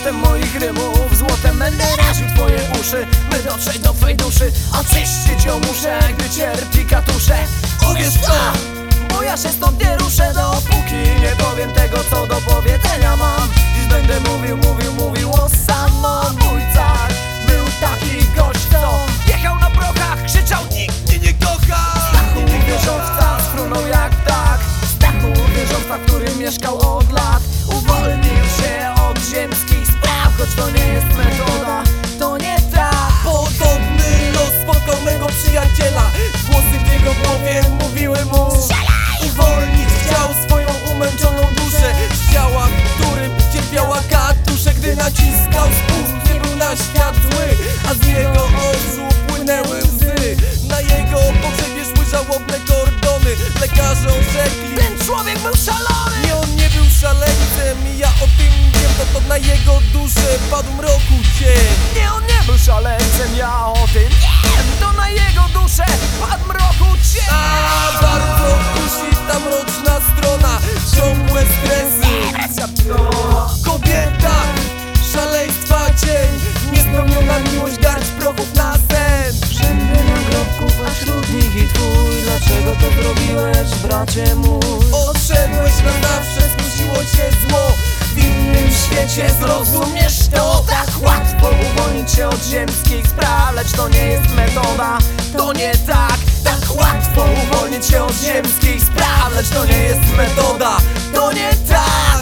Złotem moich rymów, złotem będę raził twoje uszy, by dotrzeć do twej duszy. Oczyścić ją muszę, gdy cierpi katusze. Uwierz w to, bo ja się stąd nie ruszę, dopóki nie powiem tego, co do powiedzenia mam. Dziś będę mówił o samobójcach. Był taki gość, co jechał na prochach, krzyczał: nikt mnie nie kocha. Z dachu wieżowca sfrunął jak ptak, z dachu wieżowca, w którym mieszkał od lat. Uwolnił się od ziemskich spraw, choć to nie jest metoda, to nie tak. Podobny los spotkał mego przyjaciela. Głosy w jego głowie mówiły mu: uwolnić chciał swoją umęczoną duszę z ciała, w którym cierpiała katusze. Gdy naciskał spust, nie był na świat zły, a z jego oczu płynęły łzy. Na jego pogrzebie szły żałobne kordony. Lekarze orzekli: Ten człowiek był szalony. nie, on nie był szaleńcem. I ja o tym wiem, to na jego duszę padł mroku cień. Nie, on nie był szaleńcem, ja o tym wiem. To na jego duszę padł mroku cień. A bardzo kusi ta mroczna strona, ciągłe stresy, kobieta, szaleństwa cień, niespełniona miłość, garść prochów na sen. Rzędy nagrobków, a wśród nich i twój. Dlaczego to zrobiłeś, bracie mój? Odszedłeś na zawsze, skusiło cię zło. W innym świecie zrozumiesz to. Tak łatwo uwolnić się od ziemskich spraw, lecz to nie jest metoda, to nie tak. Tak łatwo uwolnić się od ziemskich spraw, lecz to nie jest metoda, to nie tak.